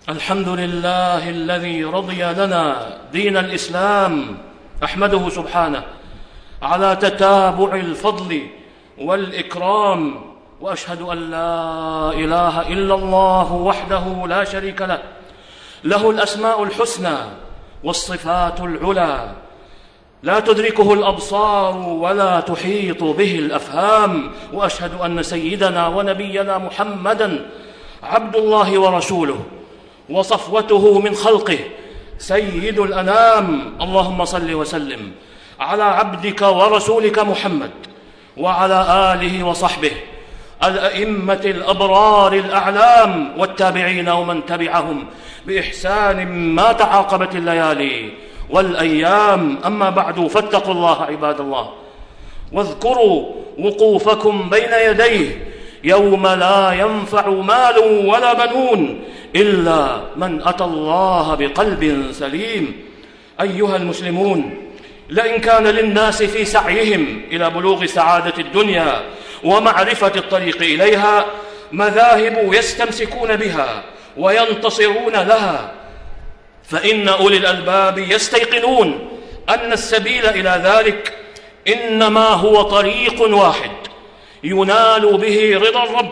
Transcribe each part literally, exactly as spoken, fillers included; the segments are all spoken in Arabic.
الحمد لله الذي رضي لنا دين الإسلام، أحمده سبحانه على تتابع الفضل والإكرام، وأشهد أن لا إله إلا الله وحده لا شريك له، له الأسماء الحسنى والصفات العلى، لا تدركه الأبصار ولا تحيط به الأفهام، وأشهد أن سيدنا ونبينا محمدًا عبد الله ورسوله وصفوته من خلقه، سيد الأنام. اللهم صل وسلم على عبدك ورسولك محمد وعلى آله وصحبه الأئمة الأبرار الأعلام، والتابعين ومن تبعهم بإحسان ما تعاقبت الليالي والأيام. أما بعد، فاتقوا الله عباد الله، واذكروا وقوفكم بين يديه يوم لا ينفع مال ولا بنون إلا من أتى الله بقلب سليم. أيها المسلمون، لئن كان للناس في سعيهم إلى بلوغ سعادة الدنيا ومعرفة الطريق إليها مذاهب يستمسكون بها وينتصرون لها، فإن أولي الألباب يستيقنون أن السبيل إلى ذلك إنما هو طريق واحد ينال به رضا الرب،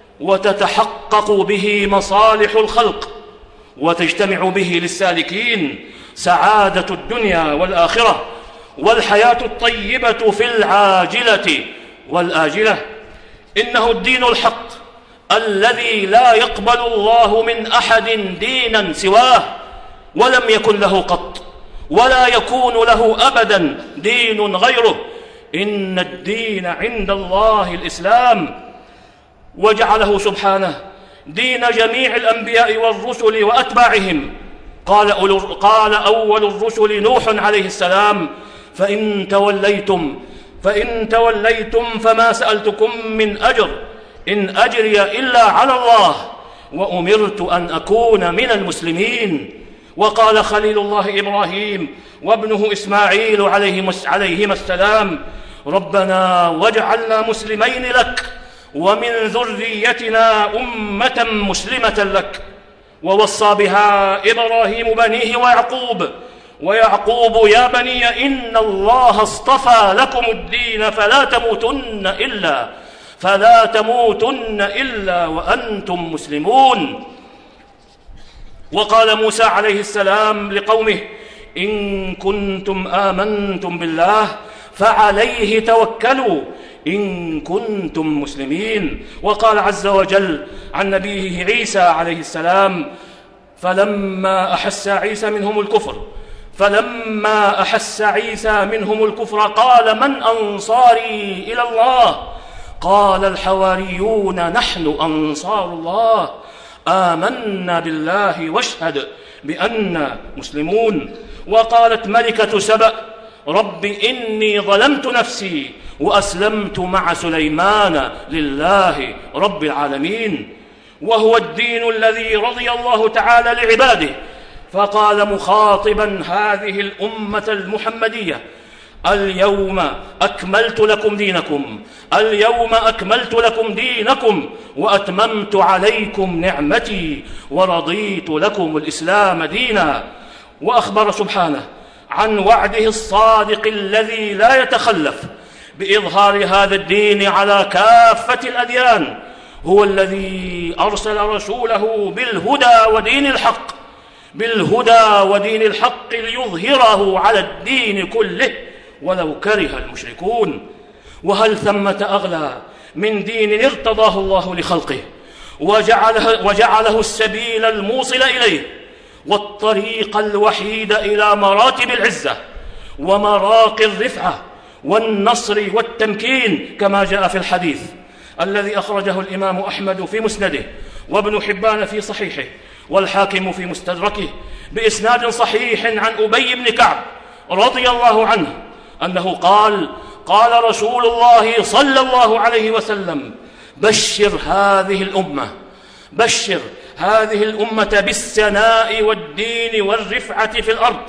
وتتحقق به مصالح الخلق، وتجتمع به للسالكين سعادة الدنيا والآخرة والحياة الطيبة في العاجلة والآجلة. إنه الدين الحق الذي لا يقبل الله من أحد دينا سواه، ولم يكن له قط ولا يكون له أبدا دين غيره. إن الدين عند الله الإسلام، وجعله سبحانه دين جميع الأنبياء والرسل وأتباعهم. قال, قال أول الرسل نوح عليه السلام: فإن توليتم فإن توليتم فما سألتكم من أجر إن أجري إلا على الله وأمرت أن أكون من المسلمين. وقال خليل الله إبراهيم وابنه إسماعيل عليهما السلام: ربنا واجعلنا مسلمين لك ومن ذريتنا أمة مسلمة لك. ووصى بها إبراهيم بنيه ويعقوب ويعقوب يا بني إن الله اصطفى لكم الدين فلا تموتن إلا فلا تموتن إلا وأنتم مسلمون. وقال موسى عليه السلام لقومه: إن كنتم آمنتم بالله فعليه توكلوا إن كنتم مسلمين. وقال عز وجل عن نبيه عيسى عليه السلام: فلما أحس عيسى منهم الكفر فلما أحس عيسى منهم الكفر قال من أنصاري إلى الله؟ قال الحواريون نحن أنصار الله آمنا بالله واشهد بأننا مسلمون. وقالت ملكة سبأ: رب إني ظلمت نفسي وأسلمت مع سليمان لله رب العالمين. وهو الدين الذي رضي الله تعالى لعباده، فقال مخاطبا هذه الأمة المحمدية: اليوم أكملت لكم دينكم اليوم أكملت لكم دينكم وأتممت عليكم نعمتي ورضيت لكم الإسلام دينا. وأخبر سبحانه عن وعده الصادق الذي لا يتخلف بإظهار هذا الدين على كافة الأديان. هو الذي أرسل رسوله بالهدى ودين الحق بالهدى ودين الحق ليظهره على الدين كله ولو كره المشركون. وهل ثمة أغلى من دين ارتضاه الله لخلقه وجعله, وجعله السبيل الموصل إليه والطريق الوحيد إلى مراتب العزة ومراقي الرفعة والنصر والتمكين، كما جاء في الحديث الذي أخرجه الإمام أحمد في مسنده وابن حبان في صحيحه والحاكم في مستدركه بإسناد صحيح عن أبي بن كعب رضي الله عنه أنه قال: قال رسول الله صلى الله عليه وسلم: بشر هذه الأمة بشر هذه الأمة بالسناء والدين والرفعة في الأرض،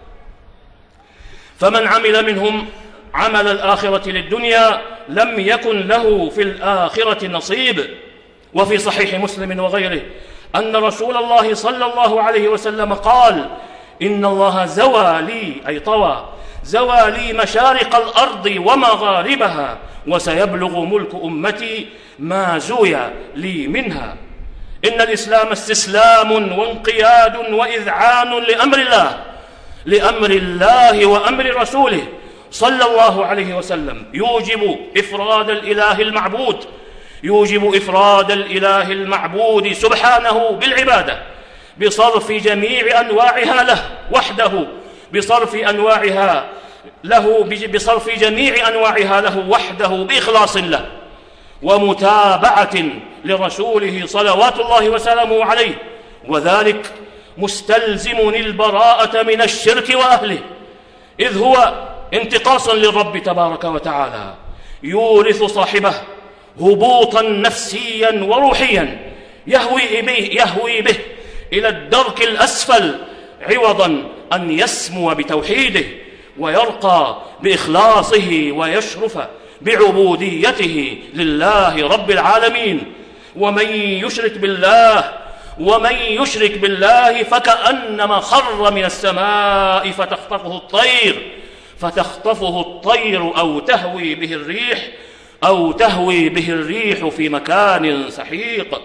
فمن عمل منهم عمل الآخرة للدنيا لم يكن له في الآخرة نصيب. وفي صحيح مسلم وغيره أن رسول الله صلى الله عليه وسلم قال: إن الله زوى لي، أي طوى، زوى لي مشارق الأرض ومغاربها، وسيبلغ ملك أمتي ما زوي لي منها. إن الإسلام استسلام وانقياد وإذعان لأمر الله لأمر الله وأمر رسوله صلى الله عليه وسلم، يوجب إفراد الإله المعبود يوجب إفراد الإله المعبود سبحانه بالعبادة بصرف جميع أنواعها له وحده بصرف أنواعها له بصرف جميع أنواعها له وحده بإخلاص له ومتابعة لرسوله صلوات الله وسلامه عليه، وذلك مستلزم البراءة من الشرك وأهله، إذ هو انتقاص للرب تبارك وتعالى يورث صاحبه هبوطا نفسيا وروحيا يهوي به, يهوي به إلى الدرك الأسفل، عوضا أن يسمو بتوحيده ويرقى بإخلاصه ويشرف بعبوديته لله رب العالمين. ومن يشرك بالله ومن يشرك بالله فكأنما خر من السماء فتخطفه الطير فتخطفه الطير أو تهوي به الريح أو تهوي به الريح في مكان سحيق.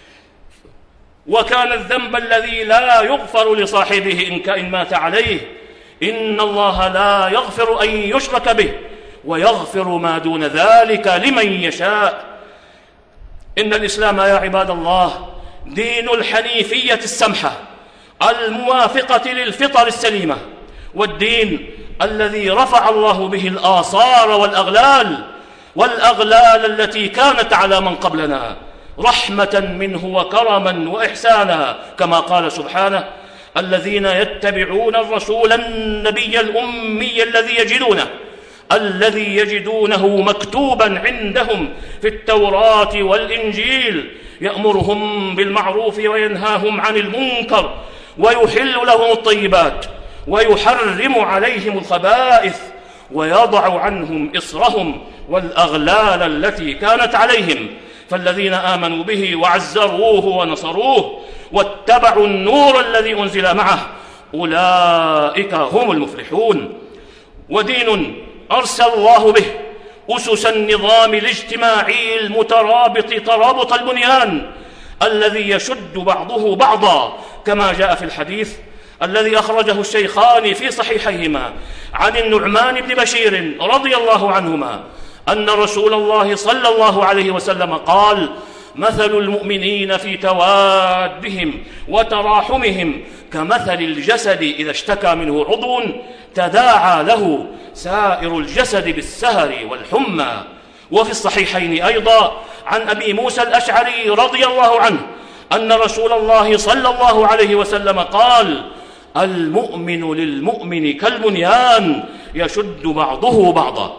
وكان الذنب الذي لا يغفر لصاحبه إن كان مات عليه. إن الله لا يغفر أن يشرك به ويغفر ما دون ذلك لمن يشاء. إن الإسلام يا عباد الله دين الحنيفية السمحة الموافقة للفطر السليمة، والدين الذي رفع الله به الآصار والأغلال والأغلال التي كانت على من قبلنا رحمة منه وكرما وإحسانا، كما قال سبحانه: الذين يتبعون الرسول النبي الأمي الذي يجدونه الذي يجدونه مكتوبا عندهم في التوراة والإنجيل يأمرهم بالمعروف وينهاهم عن المنكر ويحل لهم الطيبات ويحرم عليهم الخبائث ويضع عنهم إصرهم والأغلال التي كانت عليهم. فالذين آمنوا به وعزروه ونصروه واتبعوا النور الذي أنزل معه أولئك هم المفلحون. ودين أرسل الله به أسس النظام الاجتماعي المترابط ترابط البنيان الذي يشد بعضه بعضا، كما جاء في الحديث الذي أخرجه الشيخان في صحيحيهما عن النعمان بن بشير رضي الله عنهما أن رسول الله صلى الله عليه وسلم قال: مثل المؤمنين في توادهم وتراحمهم كمثل الجسد إذا اشتكى منه عضو تداعى له سائر الجسد بالسهر والحمى. وفي الصحيحين أيضا عن أبي موسى الأشعري رضي الله عنه أن رسول الله صلى الله عليه وسلم قال: المؤمن للمؤمن كالبنيان يشد بعضه بعضا.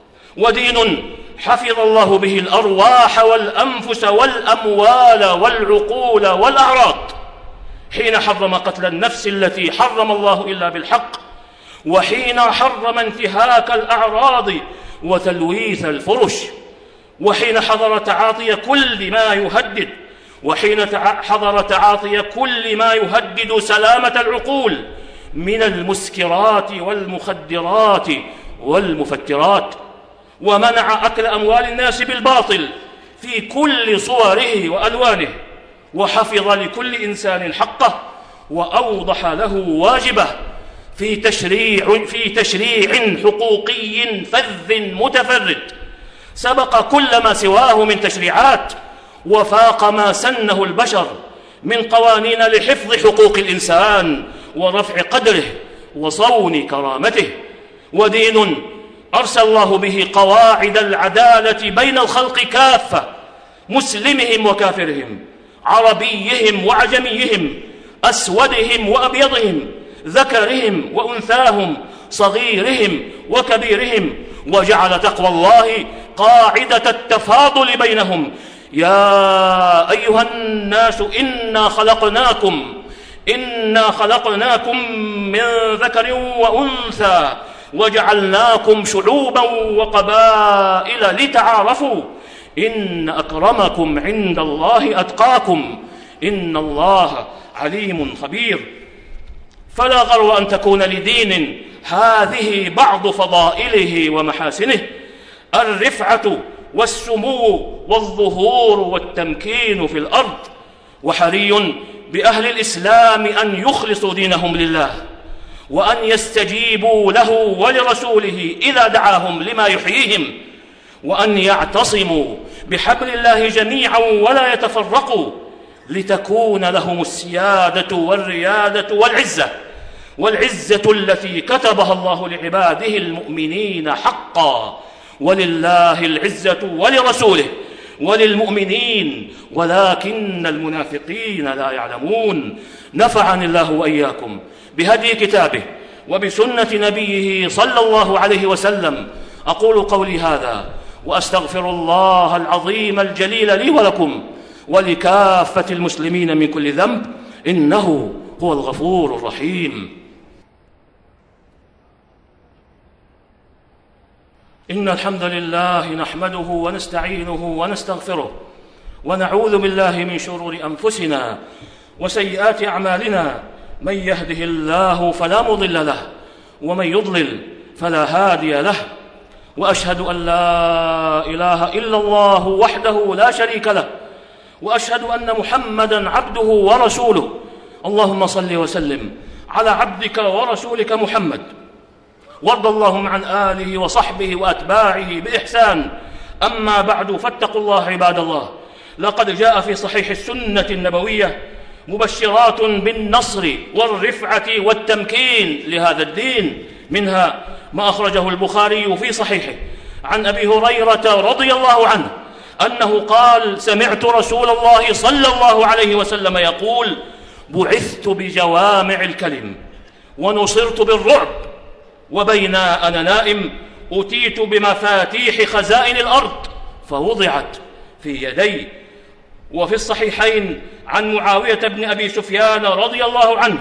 ودين حفظ الله به الأرواح والأنفس والأموال والعقول والأعراض، حين حرم قتل النفس التي حرم الله إلا بالحق، وحين حرم انتهاك الأعراض وتلويث الفرش، وحين حظر تعاطي كل ما يهدد وحين حظر تعاطي كل ما يهدد سلامة العقول من المسكرات والمخدرات والمفترات، ومنع أكل أموال الناس بالباطل في كل صوره وألوانه، وحفظ لكل إنسان حقه وأوضح له واجبه في تشريع, في تشريع حقوقي فذ متفرد سبق كل ما سواه من تشريعات وفاق ما سنه البشر من قوانين لحفظ حقوق الإنسان ورفع قدره وصون كرامته. ودين أرسل الله به قواعد العدالة بين الخلق كافة، مسلمهم وكافرهم، عربيهم وعجميهم، أسودهم وأبيضهم، ذكرهم وأنثاهم، صغيرهم وكبيرهم، وجعل تقوى الله قاعدة التفاضل بينهم. يا أيها الناس إنا خلقناكم إنا خلقناكم من ذكر وأنثى وجعلناكم شعوبا وقبائل لتعارفوا إن أكرمكم عند الله أتقاكم إن الله عليم خبير. فلا غرو أن تكون لدين هذه بعض فضائله ومحاسنه: الرفعة والسمو والظهور والتمكين في الأرض. وحري بأهل الإسلام أن يخلصوا دينهم لله، وأن يستجيبوا له ولرسوله إذا دعاهم لما يحييهم، وأن يعتصموا بحبل الله جميعا ولا يتفرقوا، لتكون لهم السيادة والريادة والعزة، والعزة التي كتبها الله لعباده المؤمنين حقا. ولله العزة ولرسوله وللمؤمنين ولكن المنافقين لا يعلمون. نفعني الله وإياكم بهدي كتابه وبسنة نبيه صلى الله عليه وسلم. أقول قولي هذا وأستغفر الله العظيم الجليل لي ولكم ولكافة المسلمين من كل ذنب، إنه هو الغفور الرحيم. إن الحمد لله نحمده ونستعينه ونستغفره، ونعوذ بالله من شرور أنفسنا وسيئات أعمالنا. من يهده الله فلا مضل له، ومن يضلل فلا هادي له. وأشهد أن لا إله إلا الله وحده لا شريك له، وأشهد أن محمدًا عبده ورسوله. اللهم صل وسلم على عبدك ورسولك محمد، وارض اللهم عن آله وصحبه وأتباعه بإحسان. أما بعد، فاتقوا الله عباد الله. لقد جاء في صحيح السنة النبوية مبشرات بالنصر والرفعة والتمكين لهذا الدين، منها ما أخرجه البخاري في صحيحه عن أبي هريرة رضي الله عنه أنه قال: سمعت رسول الله صلى الله عليه وسلم يقول: بعثت بجوامع الكلم ونصرت بالرعب، وبين أنا نائم أتيت بمفاتيح خزائن الأرض فوضعت في يدي. وفي الصحيحين عن معاوية بن أبي سفيان رضي الله عنه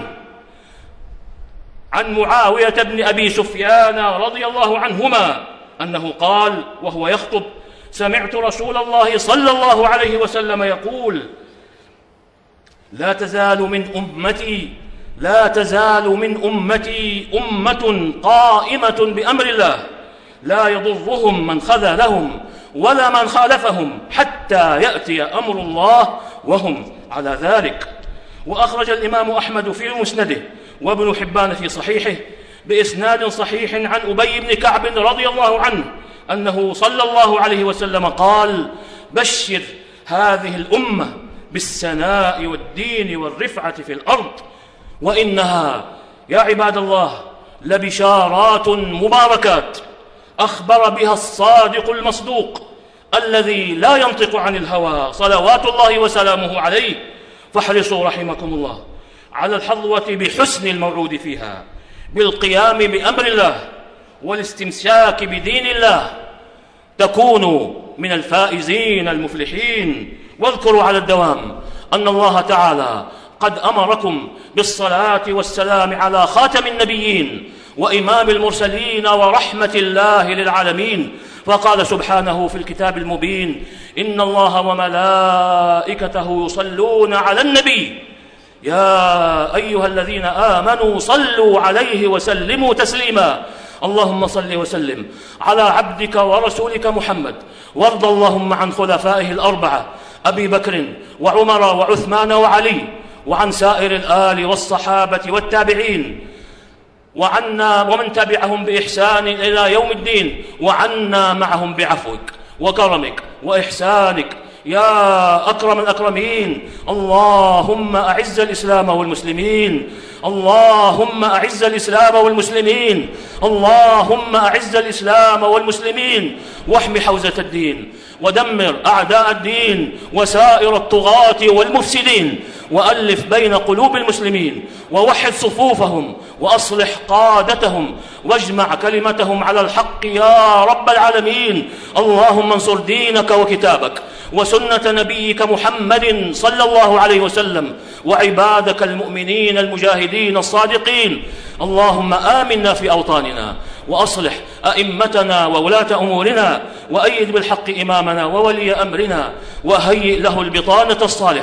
عن معاوية بن أبي سفيان رضي الله عنهما أنه قال وهو يخطب: سمعت رسول الله صلى الله عليه وسلم يقول: لا تزال من أمتي لا تزال من أمتي أمة قائمة بأمر الله، لا يضرهم من خذلهم ولا من خالفهم حتى يأتي أمر الله وهم على ذلك. وأخرج الإمام أحمد في مسنده وابن حبان في صحيحه بإسناد صحيح عن أبي بن كعب رضي الله عنه أنه صلى الله عليه وسلم قال: بشر هذه الأمة بالسناء والدين والرفعة في الأرض. وإنها يا عباد الله لبشارات مباركات أخبر بها الصادق المصدوق الذي لا ينطق عن الهوى صلوات الله وسلامه عليه. فاحرصوا رحمكم الله على الحظوة بحسن الموعود فيها، بالقيام بأمر الله والاستمساك بدين الله، تكونوا من الفائزين المفلحين. واذكروا على الدوام أن الله تعالى قد أمركم بالصلاة والسلام على خاتم النبيين وإمام المرسلين ورحمة الله للعالمين. فقال سبحانه في الكتاب المبين: إن الله وملائكته يصلون على النبي يا أيها الذين آمنوا صلوا عليه وسلموا تسليما. اللهم صل وسلم على عبدك ورسولك محمد، وارض اللهم عن خلفائه الأربعة أبي بكر وعمر وعثمان وعلي، وعن سائر الآل والصحابة والتابعين، وعنا ومن تبعهم بإحسان إلى يوم الدين، وعنا معهم بعفوك وكرمك وإحسانك يا أكرم الأكرمين. اللهم أعز الإسلام والمسلمين، اللهم أعز الإسلام والمسلمين، اللهم أعز الإسلام والمسلمين، واحم حوزة الدين، ودمر أعداء الدين وسائر الطغاة والمفسدين، وألف بين قلوب المسلمين، ووحد صفوفهم، وأصلح قادتهم، واجمع كلمتهم على الحق يا رب العالمين. اللهم انصر دينك وكتابك وسنة نبيك محمد صلى الله عليه وسلم، وعبادك المؤمنين المجاهدين الصادقين. اللهم آمنا في أوطاننا، وأصلح أئمتنا وولاة أمورنا، وأيد بالحق إمامنا وولي أمرنا، وهيئ له البطانة الصالحة،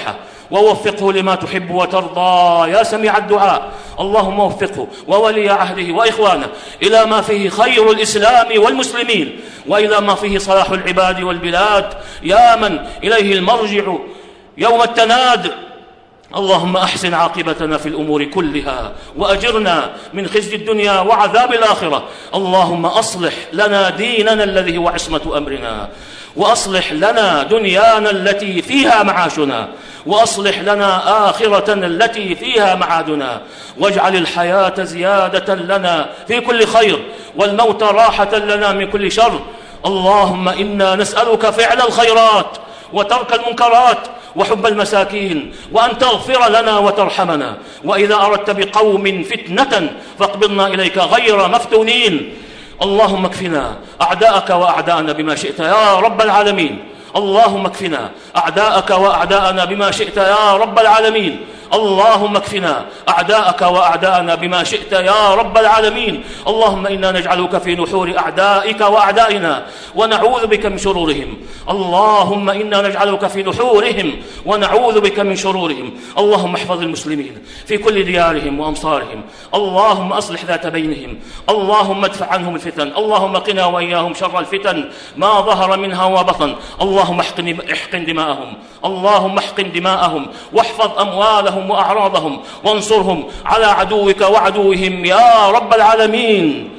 ووفقه لما تحب وترضى يا سميع الدعاء. اللهم وفقه وولي عهده وإخوانه إلى ما فيه خير الإسلام والمسلمين، وإلى ما فيه صلاح العباد والبلاد، يا من إليه المرجع يوم التناد. اللهم أحسن عاقبتنا في الأمور كلها، وأجرنا من خزي الدنيا وعذاب الآخرة. اللهم أصلح لنا ديننا الذي هو عصمة أمرنا، وأصلح لنا دنيانا التي فيها معاشنا، وأصلح لنا آخرتنا التي فيها معادنا، واجعل الحياة زيادة لنا في كل خير، والموت راحة لنا من كل شر. اللهم إنا نسألك فعل الخيرات وترك المنكرات وحب المساكين، وأن تغفر لنا وترحمنا، وإذا أردت بقوم فتنة فاقبضنا إليك غير مفتونين. اللهم اكفنا أعداءك وأعداءنا بما شئت يا رب العالمين. اللهم اكفنا أعداءك وأعداءنا بما شئت يا رب العالمين. اللهم اكفنا أعداءك وأعداءنا بما شئت يا رب العالمين. اللهم إنا نجعلك في نحور أعدائك وأعدائنا ونعوذ بك من شرورهم. اللهم إنا نجعلك في نحورهم ونعوذ بك من شرورهم. اللهم احفظ المسلمين في كل ديارهم وأمصارهم. اللهم أصلح ذات بينهم. اللهم ادفع عنهم الفتن. اللهم قنا وإياهم شر الفتن ما ظهر منها وبطن. اللهم احقن دماءهم. اللهم احقن دماءهم واحفظ أموالهم وأعراضهم، وانصرهم على عدوك وعدوهم يا رب العالمين.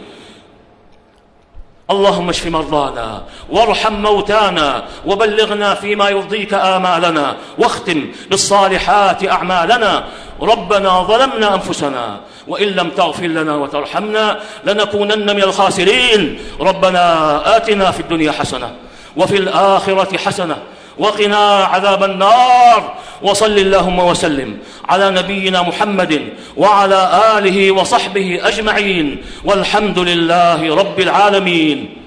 اللهم اشف مرضانا وارحم موتانا، وبلغنا فيما يرضيك آمالنا، واختم بالصالحات أعمالنا. ربنا ظلمنا أنفسنا وإن لم تغفر لنا وترحمنا لنكونن من الخاسرين. ربنا آتنا في الدنيا حسنة وفي الآخرة حسنة وقنا عذاب النار. وصل اللهم وسلم على نبينا محمد وعلى آله وصحبه أجمعين، والحمد لله رب العالمين.